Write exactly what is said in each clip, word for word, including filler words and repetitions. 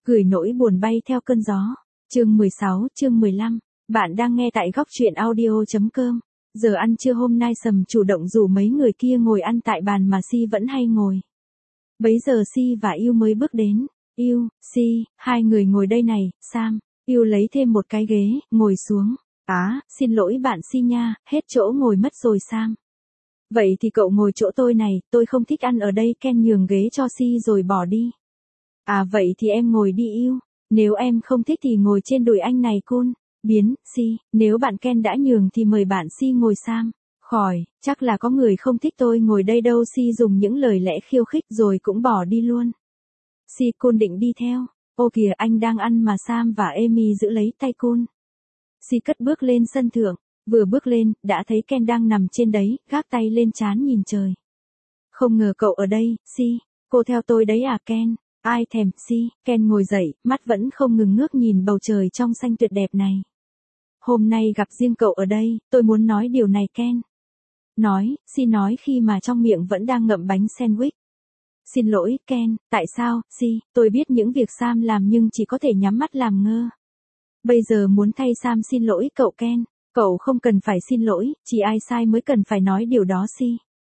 Gửi nỗi buồn bay theo cơn gió. Chương mười sáu, chương mười lăm. Bạn đang nghe tại góc truyện audio.com. Giờ ăn trưa hôm nay Sầm chủ động rủ mấy người kia ngồi ăn tại bàn mà Si vẫn hay ngồi. Bấy giờ Si và Yêu mới bước đến. Yêu, Si, hai người ngồi đây này, Sam. Yêu lấy thêm một cái ghế, ngồi xuống. Á, xin lỗi bạn Si nha, hết chỗ ngồi mất rồi Sam. Vậy thì cậu ngồi chỗ tôi này, tôi không thích ăn ở đây. Ken nhường ghế cho Si rồi bỏ đi. À vậy thì em ngồi đi Yêu. Nếu em không thích thì ngồi trên đùi anh này Cun. Biến, Si, nếu bạn Ken đã nhường thì mời bạn Si ngồi Sam. Khỏi, chắc là có người không thích tôi ngồi đây đâu. Si dùng những lời lẽ khiêu khích rồi cũng bỏ đi luôn. Si Cun định đi theo. Ô kìa anh đang ăn mà. Sam và Amy giữ lấy tay Cun. Si cất bước lên sân thượng. Vừa bước lên, đã thấy Ken đang nằm trên đấy, gác tay lên trán nhìn trời. Không ngờ cậu ở đây, Si. Cô theo tôi đấy à Ken? Ai thèm, Si. Ken ngồi dậy, mắt vẫn không ngừng ngước nhìn bầu trời trong xanh tuyệt đẹp này. Hôm nay gặp riêng cậu ở đây, tôi muốn nói điều này Ken. Nói, Si nói khi mà trong miệng vẫn đang ngậm bánh sandwich. Xin lỗi, Ken, tại sao, Si, tôi biết những việc Sam làm nhưng chỉ có thể nhắm mắt làm ngơ. Bây giờ muốn thay Sam xin lỗi cậu Ken. Cậu không cần phải xin lỗi, chỉ ai sai mới cần phải nói điều đó Si.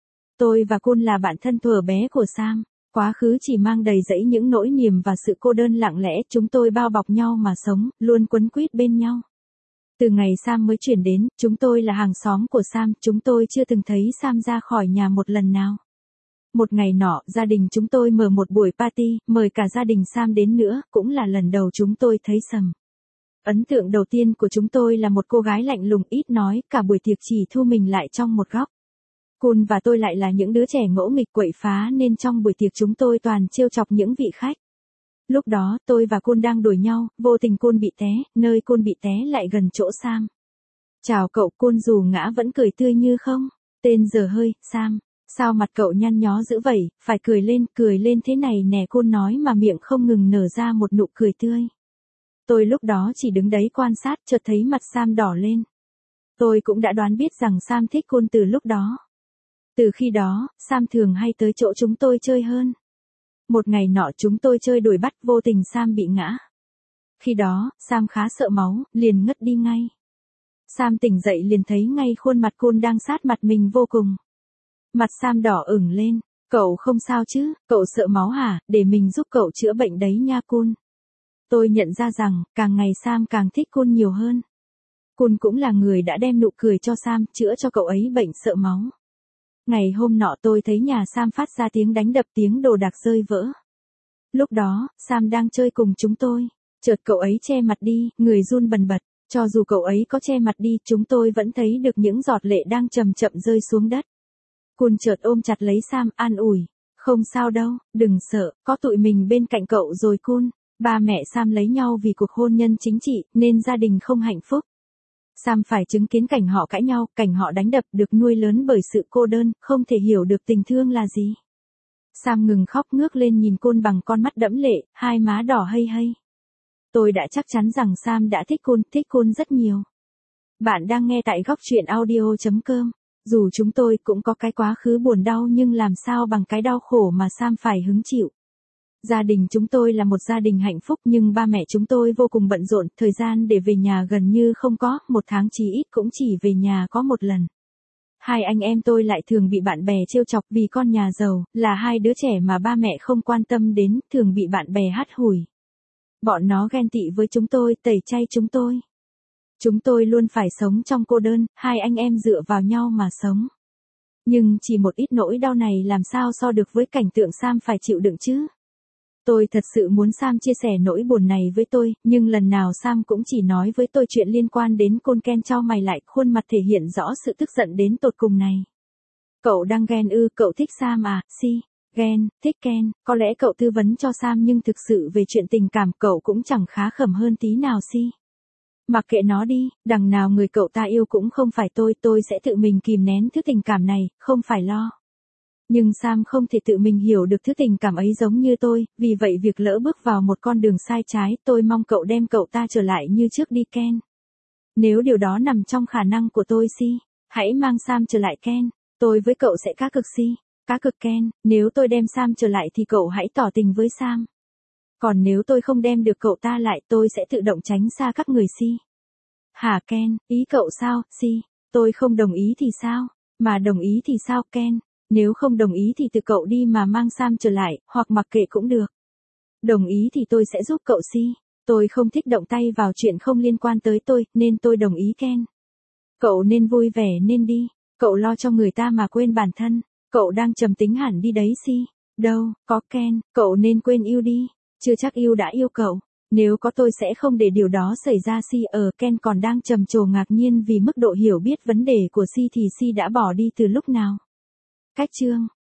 Tôi và Cun là bạn thân thuở bé của Sam. Quá khứ chỉ mang đầy dẫy những nỗi niềm và sự cô đơn lặng lẽ. Chúng tôi bao bọc nhau mà sống, luôn quấn quýt bên nhau. Từ ngày Sam mới chuyển đến, chúng tôi là hàng xóm của Sam. Chúng tôi chưa từng thấy Sam ra khỏi nhà một lần nào. Một ngày nọ, gia đình chúng tôi mở một buổi party, mời cả gia đình Sam đến nữa, cũng là lần đầu chúng tôi thấy Sầm. Ấn tượng đầu tiên của chúng tôi là một cô gái lạnh lùng ít nói, cả buổi tiệc chỉ thu mình lại trong một góc. Cun và tôi lại là những đứa trẻ ngỗ nghịch quậy phá nên trong buổi tiệc chúng tôi toàn trêu chọc những vị khách. Lúc đó, tôi và Cun đang đuổi nhau, vô tình Cun bị té, nơi Cun bị té lại gần chỗ Sam. Chào cậu. Cun dù ngã vẫn cười tươi như không. Tên dở hơi, Sam. Sao mặt cậu nhăn nhó dữ vậy, phải cười lên, cười lên thế này nè Cun nói mà miệng không ngừng nở ra một nụ cười tươi. Tôi lúc đó chỉ đứng đấy quan sát, chợt thấy mặt Sam đỏ lên. Tôi cũng đã đoán biết rằng Sam thích Cun từ lúc đó. Từ khi đó, Sam thường hay tới chỗ chúng tôi chơi hơn. Một ngày nọ chúng tôi chơi đuổi bắt, vô tình Sam bị ngã. Khi đó, Sam khá sợ máu, liền ngất đi ngay. Sam tỉnh dậy liền thấy ngay khuôn mặt Cun đang sát mặt mình vô cùng. Mặt Sam đỏ ửng lên. Cậu không sao chứ, cậu sợ máu hả, để mình giúp cậu chữa bệnh đấy nha Cun. Tôi nhận ra rằng, càng ngày Sam càng thích Cun nhiều hơn. Cun cũng là người đã đem nụ cười cho Sam, chữa cho cậu ấy bệnh sợ máu. Ngày hôm nọ tôi thấy nhà Sam phát ra tiếng đánh đập, tiếng đồ đạc rơi vỡ. Lúc đó, Sam đang chơi cùng chúng tôi. Chợt cậu ấy che mặt đi, người run bần bật. Cho dù cậu ấy có che mặt đi, chúng tôi vẫn thấy được những giọt lệ đang chậm chậm rơi xuống đất. Cun chợt ôm chặt lấy Sam, an ủi. Không sao đâu, đừng sợ, có tụi mình bên cạnh cậu rồi Cun. Ba mẹ Sam lấy nhau vì cuộc hôn nhân chính trị, nên gia đình không hạnh phúc. Sam phải chứng kiến cảnh họ cãi nhau, cảnh họ đánh đập, được nuôi lớn bởi sự cô đơn, không thể hiểu được tình thương là gì. Sam ngừng khóc, ngước lên nhìn Cun bằng con mắt đẫm lệ, hai má đỏ hây hây. Tôi đã chắc chắn rằng Sam đã thích Cun, thích Cun rất nhiều. Bạn đang nghe tại góc truyện audio.com. Dù chúng tôi cũng có cái quá khứ buồn đau nhưng làm sao bằng cái đau khổ mà Sam phải hứng chịu. Gia đình chúng tôi là một gia đình hạnh phúc nhưng ba mẹ chúng tôi vô cùng bận rộn, thời gian để về nhà gần như không có, một tháng chí ít cũng chỉ về nhà có một lần. Hai anh em tôi lại thường bị bạn bè trêu chọc vì con nhà giàu, là hai đứa trẻ mà ba mẹ không quan tâm đến, thường bị bạn bè hắt hủi. Bọn nó ghen tị với chúng tôi, tẩy chay chúng tôi. Chúng tôi luôn phải sống trong cô đơn, hai anh em dựa vào nhau mà sống. Nhưng chỉ một ít nỗi đau này làm sao so được với cảnh tượng Sam phải chịu đựng chứ? Tôi thật sự muốn Sam chia sẻ nỗi buồn này với tôi, nhưng lần nào Sam cũng chỉ nói với tôi chuyện liên quan đến Cun. Ken chau mày lại, khuôn mặt thể hiện rõ sự tức giận đến tột cùng này. Cậu đang ghen ư? Cậu thích Sam à? Si. Ghen, thích Ken, có lẽ cậu tư vấn cho Sam nhưng thực sự về chuyện tình cảm cậu cũng chẳng khá khẩm hơn tí nào Si. Mặc kệ nó đi, đằng nào người cậu ta yêu cũng không phải tôi, tôi sẽ tự mình kìm nén thứ tình cảm này, không phải lo. Nhưng Sam không thể tự mình hiểu được thứ tình cảm ấy giống như tôi, vì vậy việc lỡ bước vào một con đường sai trái, tôi mong cậu đem cậu ta trở lại như trước đi Ken. Nếu điều đó nằm trong khả năng của tôi Si, hãy mang Sam trở lại Ken, tôi với cậu sẽ cá cực Si, cá cực Ken, nếu tôi đem Sam trở lại thì cậu hãy tỏ tình với Sam. Còn nếu tôi không đem được cậu ta lại tôi sẽ tự động tránh xa các người Si. Hả Ken, ý cậu sao, Si? Tôi không đồng ý thì sao? Mà đồng ý thì sao Ken? Nếu không đồng ý thì tự cậu đi mà mang Sam trở lại, hoặc mặc kệ cũng được. Đồng ý thì tôi sẽ giúp cậu Si. Tôi không thích động tay vào chuyện không liên quan tới tôi, nên tôi đồng ý Ken. Cậu nên vui vẻ nên đi. Cậu lo cho người ta mà quên bản thân. Cậu đang trầm tính hẳn đi đấy Si. Đâu, có Ken, cậu nên quên yêu đi. Chưa chắc yêu đã yêu cậu. Nếu có tôi sẽ không để điều đó xảy ra Si. Ở Ken còn đang trầm trồ ngạc nhiên vì mức độ hiểu biết vấn đề của Si thì Si đã bỏ đi từ lúc nào. Cách chương